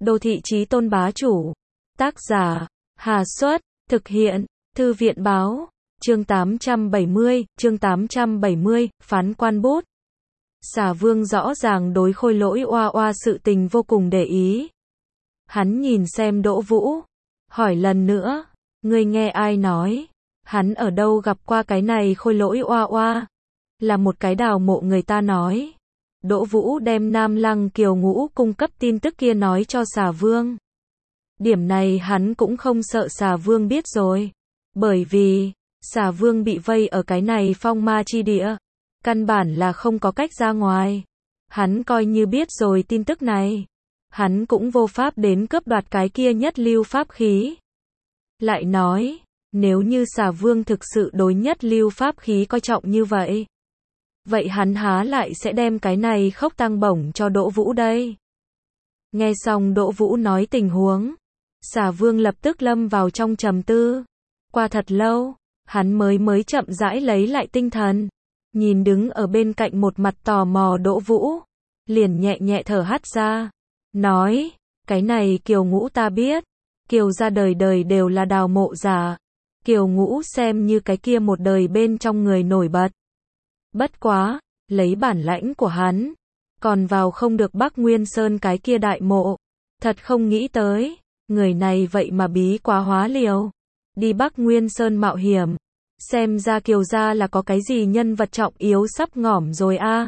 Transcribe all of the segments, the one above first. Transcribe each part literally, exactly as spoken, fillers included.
Đô thị chí tôn bá chủ. Tác giả, Hà Xuất, thực hiện, Thư viện báo, chương tám trăm bảy mươi, chương tám trăm bảy mươi, phán quan bút. Xà Vương rõ ràng đối Khôi Lỗi oa oa sự tình vô cùng để ý. Hắn nhìn xem Đỗ Vũ, hỏi lần nữa, ngươi nghe ai nói, hắn ở đâu gặp qua cái này Khôi Lỗi oa oa? Là một cái đào mộ người ta nói. Đỗ Vũ đem Nam Lăng Kiều Ngũ cung cấp tin tức kia nói cho Xà Vương. Điểm này hắn cũng không sợ Xà Vương biết rồi. Bởi vì, Xà Vương bị vây ở cái này phong ma chi địa. Căn bản là không có cách ra ngoài. Hắn coi như biết rồi tin tức này. Hắn cũng vô pháp đến cướp đoạt cái kia nhất lưu pháp khí. Lại nói, nếu như Xà Vương thực sự đối nhất lưu pháp khí coi trọng như vậy. Vậy hắn há lại sẽ đem cái này khốc tăng bổng cho Đỗ Vũ đây. Nghe xong Đỗ Vũ nói tình huống. Xà Vương lập tức lâm vào trong trầm tư. Qua thật lâu, hắn mới mới chậm rãi lấy lại tinh thần. Nhìn đứng ở bên cạnh một mặt tò mò Đỗ Vũ. Liền nhẹ nhẹ thở hắt ra. Nói, cái này Kiều Ngũ ta biết. Kiều gia đời đời đều là đào mộ giả. Kiều Ngũ xem như cái kia một đời bên trong người nổi bật. Bất quá, lấy bản lãnh của hắn. Còn vào không được Bắc Nguyên Sơn cái kia đại mộ. Thật không nghĩ tới. Người này vậy mà bí quá hóa liều. Đi Bắc Nguyên Sơn mạo hiểm. Xem ra Kiều gia là có cái gì nhân vật trọng yếu sắp ngỏm rồi a.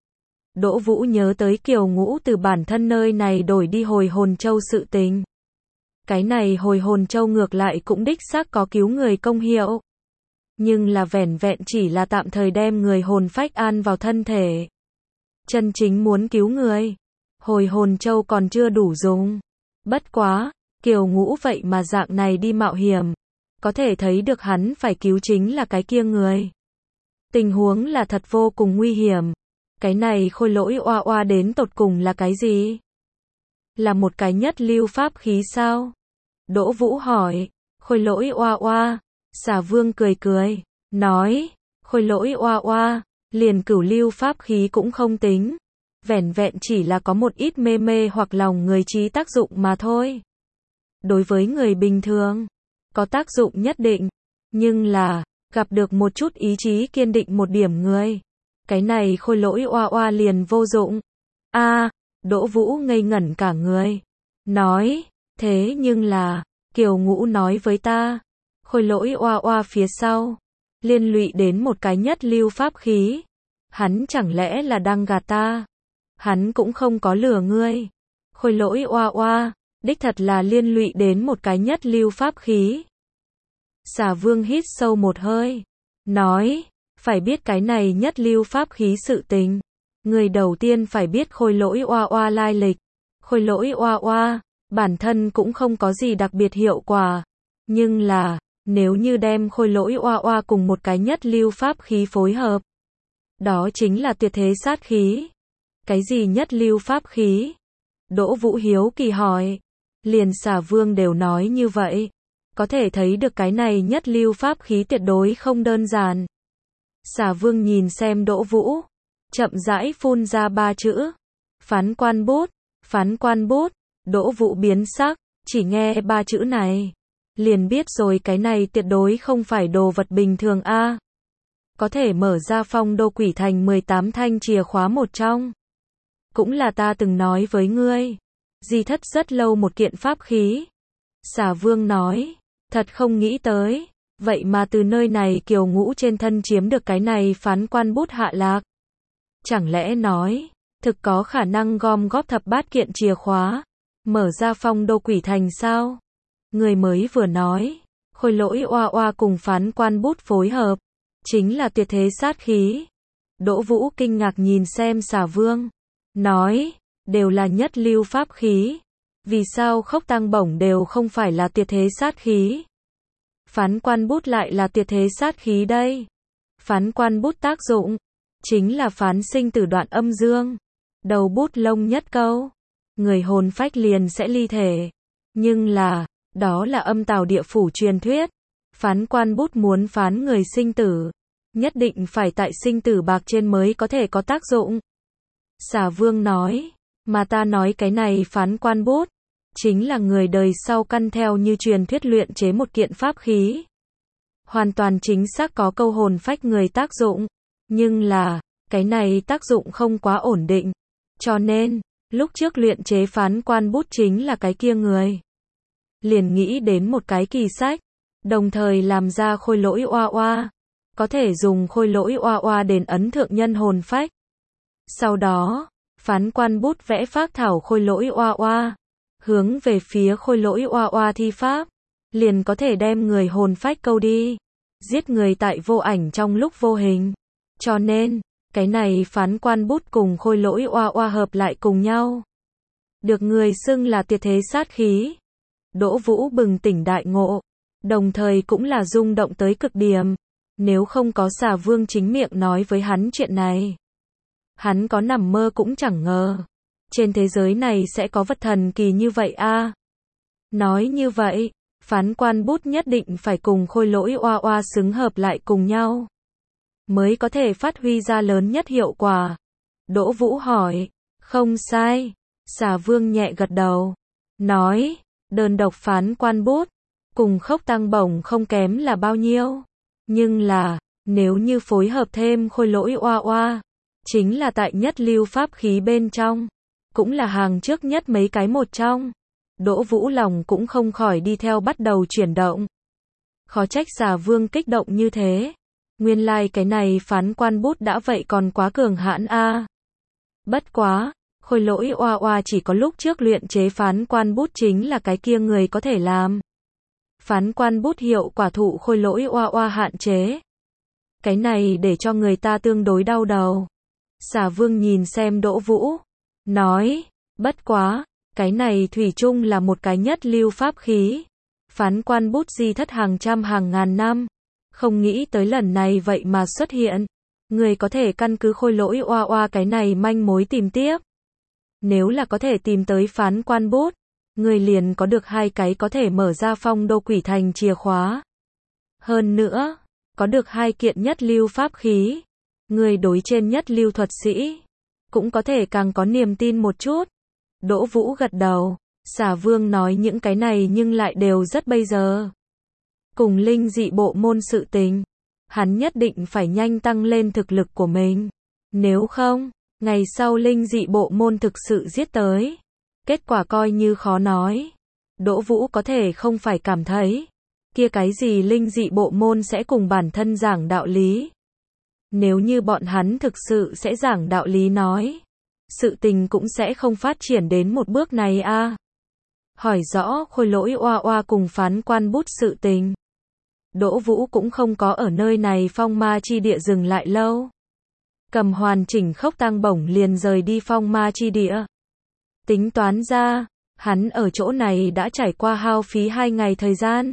Đỗ Vũ nhớ tới Kiều Ngũ từ bản thân nơi này đổi đi Hồi Hồn Châu sự tình. Cái này Hồi Hồn Châu ngược lại cũng đích xác có cứu người công hiệu. Nhưng là vẻn vẹn chỉ là tạm thời đem người hồn phách an vào thân thể. Chân chính muốn cứu người. Hồi Hồn Châu còn chưa đủ dùng. Bất quá, Kiều Ngũ vậy mà dạng này đi mạo hiểm. Có thể thấy được hắn phải cứu chính là cái kia người. Tình huống là thật vô cùng nguy hiểm. Cái này Khôi Lỗi oa oa đến tột cùng là cái gì? Là một cái nhất lưu pháp khí sao? Đỗ Vũ hỏi. Khôi Lỗi oa oa. Xà Vương cười cười. Nói. Khôi Lỗi oa oa. Liền cửu lưu pháp khí cũng không tính. Vẻn vẹn chỉ là có một ít mê mê hoặc lòng người trí tác dụng mà thôi. Đối với người bình thường. Có tác dụng nhất định. Nhưng là. Gặp được một chút ý chí kiên định một điểm người. Cái này Khôi Lỗi oa oa liền vô dụng. A, à, Đỗ Vũ ngây ngẩn cả người. Nói, thế nhưng là, Kiều Ngũ nói với ta, Khôi Lỗi oa oa phía sau, liên lụy đến một cái nhất lưu pháp khí. Hắn chẳng lẽ là đang gạt ta? Hắn cũng không có lừa ngươi. Khôi Lỗi oa oa, đích thật là liên lụy đến một cái nhất lưu pháp khí. Xà Vương hít sâu một hơi, nói, phải biết cái này nhất lưu pháp khí sự tình. Người đầu tiên phải biết Khôi Lỗi oa oa lai lịch. Khôi Lỗi oa oa, bản thân cũng không có gì đặc biệt hiệu quả. Nhưng là, nếu như đem Khôi Lỗi oa oa cùng một cái nhất lưu pháp khí phối hợp. Đó chính là tuyệt thế sát khí. Cái gì nhất lưu pháp khí? Đỗ Vũ hiếu kỳ hỏi. Liền Xà Vương đều nói như vậy. Có thể thấy được cái này nhất lưu pháp khí tuyệt đối không đơn giản. Xà Vương nhìn xem Đỗ Vũ. Chậm rãi phun ra ba chữ. Phán quan bút, phán quan bút. Đỗ Vũ biến sắc, chỉ nghe ba chữ này. Liền biết rồi cái này tuyệt đối không phải đồ vật bình thường a. Có thể mở ra phong đô quỷ thành mười tám thanh chìa khóa một trong. Cũng là ta từng nói với ngươi. Di thất rất lâu một kiện pháp khí. Xà Vương nói, thật không nghĩ tới. Vậy mà từ nơi này Kiều Ngũ trên thân chiếm được cái này phán quan bút hạ lạc. Chẳng lẽ nói, thực có khả năng gom góp thập bát kiện chìa khóa, mở ra phong đô quỷ thành sao? Người mới vừa nói, Khôi Lỗi oa oa cùng phán quan bút phối hợp, chính là tuyệt thế sát khí. Đỗ Vũ kinh ngạc nhìn xem Xà Vương, nói, đều là nhất lưu pháp khí. Vì sao khốc tăng bổng đều không phải là tuyệt thế sát khí? Phán quan bút lại là tuyệt thế sát khí đây. Phán quan bút tác dụng, chính là phán sinh tử đoạn âm dương. Đầu bút lông nhất câu, người hồn phách liền sẽ ly thể. Nhưng là, đó là âm tào địa phủ truyền thuyết. Phán quan bút muốn phán người sinh tử, nhất định phải tại sinh tử bạc trên mới có thể có tác dụng. Xà Vương nói, mà ta nói cái này phán quan bút, chính là người đời sau căn theo như truyền thuyết luyện chế một kiện pháp khí. Hoàn toàn chính xác có câu hồn phách người tác dụng, nhưng là, cái này tác dụng không quá ổn định. Cho nên, lúc trước luyện chế phán quan bút chính là cái kia người. Liền nghĩ đến một cái kỳ sách, đồng thời làm ra khôi lỗi oa oa. Có thể dùng khôi lỗi oa oa đến ấn thượng nhân hồn phách. Sau đó, phán quan bút vẽ phác thảo khôi lỗi oa oa, hướng về phía khôi lỗi oa oa thi pháp, liền có thể đem người hồn phách câu đi, giết người tại vô ảnh trong lúc vô hình. Cho nên, cái này phán quan bút cùng khôi lỗi oa oa hợp lại cùng nhau, được người xưng là tuyệt thế sát khí. Đỗ Vũ bừng tỉnh đại ngộ, đồng thời cũng là rung động tới cực điểm. Nếu không có Xà Vương chính miệng nói với hắn chuyện này, hắn có nằm mơ cũng chẳng ngờ, trên thế giới này sẽ có vật thần kỳ như vậy a. Nói như vậy, phán quan bút nhất định phải cùng khôi lỗi oa oa xứng hợp lại cùng nhau, mới có thể phát huy ra lớn nhất hiệu quả. Đỗ Vũ hỏi, không sai. Xà Vương nhẹ gật đầu, nói, đơn độc phán quan bút, cùng khốc tăng bổng không kém là bao nhiêu. Nhưng là, nếu như phối hợp thêm khôi lỗi oa oa, chính là tại nhất lưu pháp khí bên trong, cũng là hàng trước nhất mấy cái một trong. Đỗ Vũ lòng cũng không khỏi đi theo bắt đầu chuyển động. Khó trách Xà Vương kích động như thế. Nguyên lai like cái này phán quan bút đã vậy còn quá cường hãn a. Bất quá, khôi lỗi oa oa chỉ có lúc trước luyện chế phán quan bút chính là cái kia người có thể làm. Phán quan bút hiệu quả thụ khôi lỗi oa oa hạn chế. Cái này để cho người ta tương đối đau đầu. Xà Vương nhìn xem Đỗ Vũ, nói, bất quá, cái này thủy chung là một cái nhất lưu pháp khí. Phán quan bút di thất hàng trăm hàng ngàn năm, không nghĩ tới lần này vậy mà xuất hiện. Người có thể căn cứ khôi lỗi oa oa cái này manh mối tìm tiếp. Nếu là có thể tìm tới phán quan bút, người liền có được hai cái có thể mở ra phong đô quỷ thành chìa khóa. Hơn nữa, có được hai kiện nhất lưu pháp khí, người đối trên nhất lưu thuật sĩ, cũng có thể càng có niềm tin một chút. Đỗ Vũ gật đầu, Xà Vương nói những cái này nhưng lại đều rất bây giờ. Cùng linh dị bộ môn sự tình, hắn nhất định phải nhanh tăng lên thực lực của mình. Nếu không, ngày sau linh dị bộ môn thực sự giết tới, kết quả coi như khó nói. Đỗ Vũ có thể không phải cảm thấy, kia cái gì linh dị bộ môn sẽ cùng bản thân giảng đạo lý. Nếu như bọn hắn thực sự sẽ giảng đạo lý nói, sự tình cũng sẽ không phát triển đến một bước này a. Hỏi rõ khôi lỗi oa oa cùng phán quan bút sự tình. Đỗ Vũ cũng không có ở nơi này phong ma chi địa dừng lại lâu. Cầm hoàn chỉnh khốc tang bổng liền rời đi phong ma chi địa. Tính toán ra, hắn ở chỗ này đã trải qua hao phí hai ngày thời gian.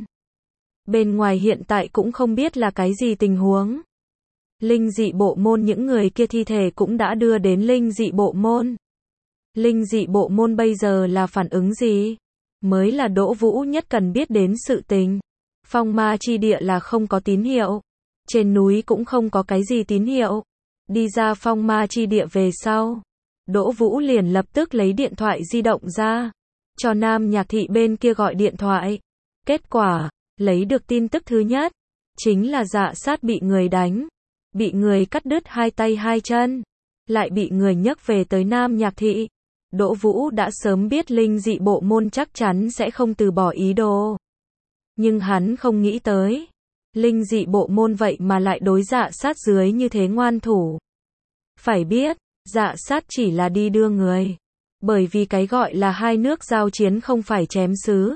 Bên ngoài hiện tại cũng không biết là cái gì tình huống. Linh dị bộ môn những người kia thi thể cũng đã đưa đến linh dị bộ môn. Linh dị bộ môn bây giờ là phản ứng gì? Mới là Đỗ Vũ nhất cần biết đến sự tình. Phong ma chi địa là không có tín hiệu. Trên núi cũng không có cái gì tín hiệu. Đi ra phong ma chi địa về sau, Đỗ Vũ liền lập tức lấy điện thoại di động ra, cho Nam Nhạc Thị bên kia gọi điện thoại. Kết quả, lấy được tin tức thứ nhất, chính là Dạ Sát bị người đánh, bị người cắt đứt hai tay hai chân, lại bị người nhấc về tới Nam Nhạc Thị. Đỗ Vũ đã sớm biết linh dị bộ môn chắc chắn sẽ không từ bỏ ý đồ. Nhưng hắn không nghĩ tới, linh dị bộ môn vậy mà lại đối Dạ Sát dưới như thế ngoan thủ. Phải biết, Dạ Sát chỉ là đi đưa người. Bởi vì cái gọi là hai nước giao chiến không phải chém sứ.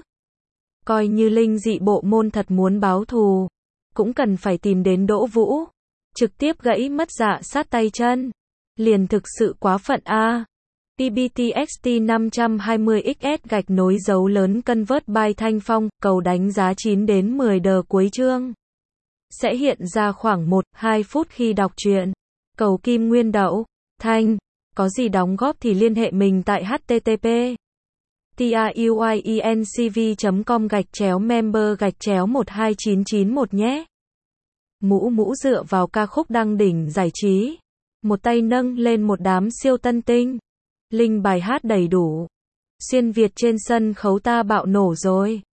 Coi như linh dị bộ môn thật muốn báo thù, cũng cần phải tìm đến Đỗ Vũ. Trực tiếp gãy mất Dạ Sát tay chân. Liền thực sự quá phận a. pê bê tê ích tê năm hai không x s gạch nối dấu lớn Convert by Thanh Phong, cầu đánh giá chín đến mười đờ cuối chương. Sẽ hiện ra khoảng một đến hai phút khi đọc truyện. Cầu Kim Nguyên Đậu, Thanh, có gì đóng góp thì liên hệ mình tại h t t p truyencv chấm com gạch chéo member gạch chéo một hai chín chín một nhé. Mũ mũ dựa vào ca khúc đăng đỉnh giải trí. Một tay nâng lên một đám siêu tân tinh. Link bài hát đầy đủ. Xuyên Việt trên sân khấu ta bạo nổ rồi.